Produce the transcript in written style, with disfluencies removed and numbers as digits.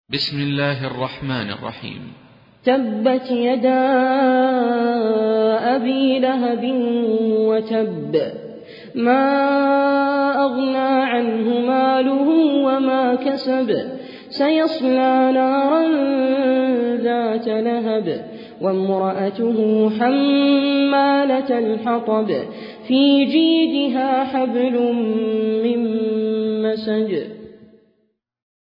بسم الله الرحمن الرحيم. تبت يدا أبي لهب وتب، ما أغنى عنه ماله وما كسب، سيصلى نارا ذات لهب، وامرأته حمالة الحطب، في جيدها حبل من مسد.